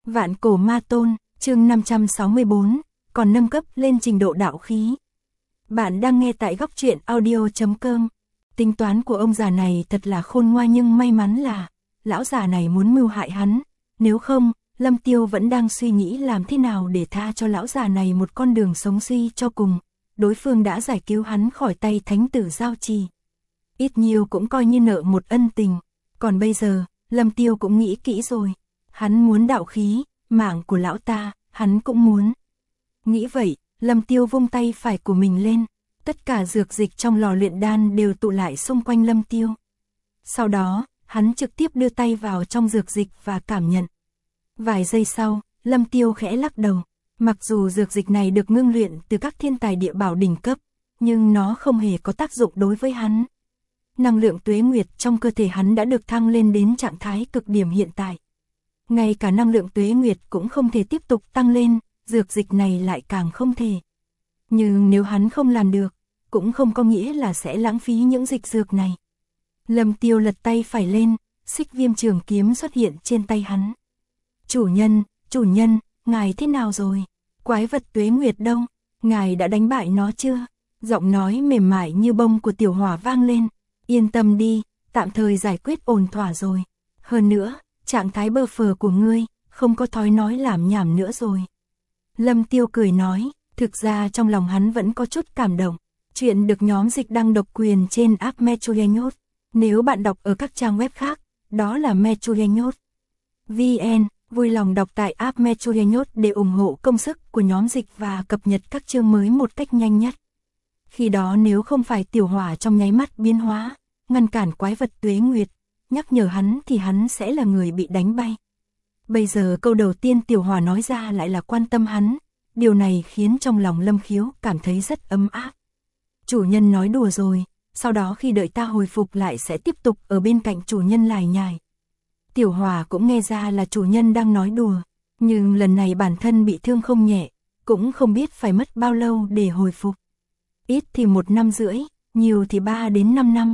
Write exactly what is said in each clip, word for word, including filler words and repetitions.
Vạn cổ ma tôn, chương năm trăm sáu mươi bốn, còn nâng cấp lên trình độ đạo khí. Bạn đang nghe tại góc truyện audio chấm com. Tính toán của ông già này thật là khôn ngoan, nhưng may mắn là lão già này muốn mưu hại hắn, nếu không, Lâm Tiêu vẫn đang suy nghĩ làm thế nào để tha cho lão già này một con đường sống suy cho cùng. Đối phương đã giải cứu hắn khỏi tay thánh tử Giao Trì, ít nhiều cũng coi như nợ một ân tình. Còn bây giờ, Lâm Tiêu cũng nghĩ kỹ rồi, hắn muốn đạo khí, mạng của lão ta, hắn cũng muốn. Nghĩ vậy, Lâm Tiêu vung tay phải của mình lên, tất cả dược dịch trong lò luyện đan đều tụ lại xung quanh Lâm Tiêu. Sau đó, hắn trực tiếp đưa tay vào trong dược dịch và cảm nhận. Vài giây sau, Lâm Tiêu khẽ lắc đầu, mặc dù dược dịch này được ngưng luyện từ các thiên tài địa bảo đỉnh cấp, nhưng nó không hề có tác dụng đối với hắn. Năng lượng tuế nguyệt trong cơ thể hắn đã được thăng lên đến trạng thái cực điểm hiện tại. Ngay cả năng lượng tuế nguyệt cũng không thể tiếp tục tăng lên, dược dịch này lại càng không thể. Nhưng nếu hắn không làm được, cũng không có nghĩa là sẽ lãng phí những dịch dược này. Lâm Tiêu lật tay phải lên, xích viêm trường kiếm xuất hiện trên tay hắn. Chủ nhân, chủ nhân, ngài thế nào rồi? Quái vật tuế nguyệt đâu? Ngài đã đánh bại nó chưa? Giọng nói mềm mại như bông của Tiểu Hỏa vang lên. Yên tâm đi, tạm thời giải quyết ổn thỏa rồi. Hơn nữa, trạng thái bơ phờ của ngươi, không có thói nói làm nhảm nữa rồi. Lâm Tiêu cười nói, thực ra trong lòng hắn vẫn có chút cảm động. Chuyện được nhóm dịch đăng độc quyền trên app Metroyenyot. Nếu bạn đọc ở các trang web khác, đó là Metroyenyot vê en, vui lòng đọc tại app Metroyenyot để ủng hộ công sức của nhóm dịch và cập nhật các chương mới một cách nhanh nhất. Khi đó nếu không phải Tiểu Hỏa trong nháy mắt biến hóa, ngăn cản quái vật tuế nguyệt, nhắc nhở hắn thì hắn sẽ là người bị đánh bay. Bây giờ câu đầu tiên Tiểu Hỏa nói ra lại là quan tâm hắn, điều này khiến trong lòng Lâm Khiếu cảm thấy rất ấm áp. Chủ nhân nói đùa rồi, sau đó khi đợi ta hồi phục lại sẽ tiếp tục ở bên cạnh chủ nhân lải nhải. Tiểu Hỏa cũng nghe ra là chủ nhân đang nói đùa, nhưng lần này bản thân bị thương không nhẹ, cũng không biết phải mất bao lâu để hồi phục. Ít thì một năm rưỡi, nhiều thì ba đến năm năm.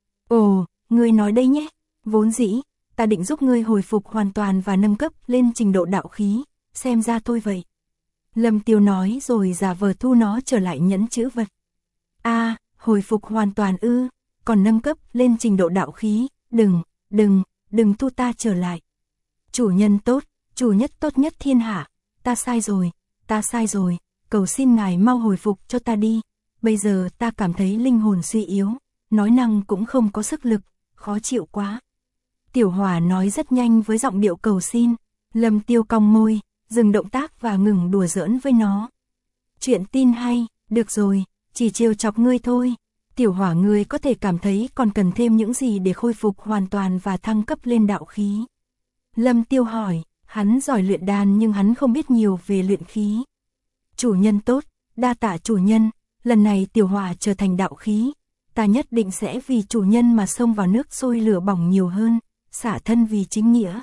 Ồ, ngươi nói đây nhé, vốn dĩ, ta định giúp ngươi hồi phục hoàn toàn và nâng cấp lên trình độ đạo khí, xem ra thôi vậy. Lâm Tiêu nói rồi giả vờ thu nó trở lại nhẫn chữ vật. A, à, hồi phục hoàn toàn ư, còn nâng cấp lên trình độ đạo khí, đừng, đừng, đừng thu ta trở lại. Chủ nhân tốt, chủ nhất tốt nhất thiên hạ, ta sai rồi, ta sai rồi, cầu xin ngài mau hồi phục cho ta đi. Bây giờ ta cảm thấy linh hồn suy yếu, nói năng cũng không có sức lực, khó chịu quá. Tiểu Hỏa nói rất nhanh với giọng điệu cầu xin. Lâm Tiêu cong môi, dừng động tác và ngừng đùa giỡn với nó. Chuyện tin hay, được rồi, chỉ trêu chọc ngươi thôi. Tiểu Hỏa, ngươi có thể cảm thấy còn cần thêm những gì để khôi phục hoàn toàn và thăng cấp lên đạo khí? Lâm Tiêu hỏi, hắn giỏi luyện đan nhưng hắn không biết nhiều về luyện khí. Chủ nhân tốt, đa tạ chủ nhân. Lần này Tiểu Hỏa trở thành đạo khí, ta nhất định sẽ vì chủ nhân mà xông vào nước sôi lửa bỏng nhiều hơn, xả thân vì chính nghĩa.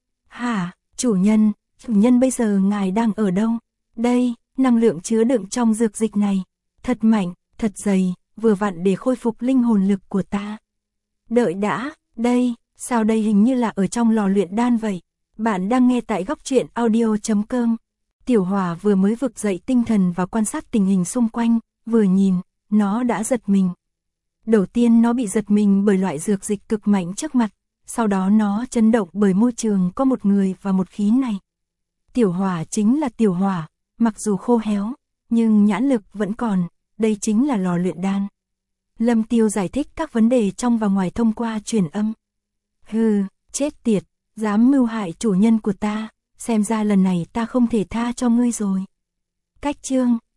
Hả, chủ nhân, chủ nhân bây giờ ngài đang ở đâu? Đây, năng lượng chứa đựng trong dược dịch này, thật mạnh, thật dày, vừa vặn để khôi phục linh hồn lực của ta. Đợi đã, đây, sao đây hình như là ở trong lò luyện đan vậy? Bạn đang nghe tại góc truyện audio chấm com. Tiểu Hỏa vừa mới vực dậy tinh thần và quan sát tình hình xung quanh. Vừa nhìn, nó đã giật mình. Đầu tiên nó bị giật mình bởi loại dược dịch cực mạnh trước mặt, sau đó nó chấn động bởi môi trường có một người và một khí này. Tiểu Hỏa chính là Tiểu Hỏa, mặc dù khô héo, nhưng nhãn lực vẫn còn, đây chính là lò luyện đan. Lâm Tiêu giải thích các vấn đề trong và ngoài thông qua truyền âm. Hừ, chết tiệt, dám mưu hại chủ nhân của ta, xem ra lần này ta không thể tha cho ngươi rồi. Cách chương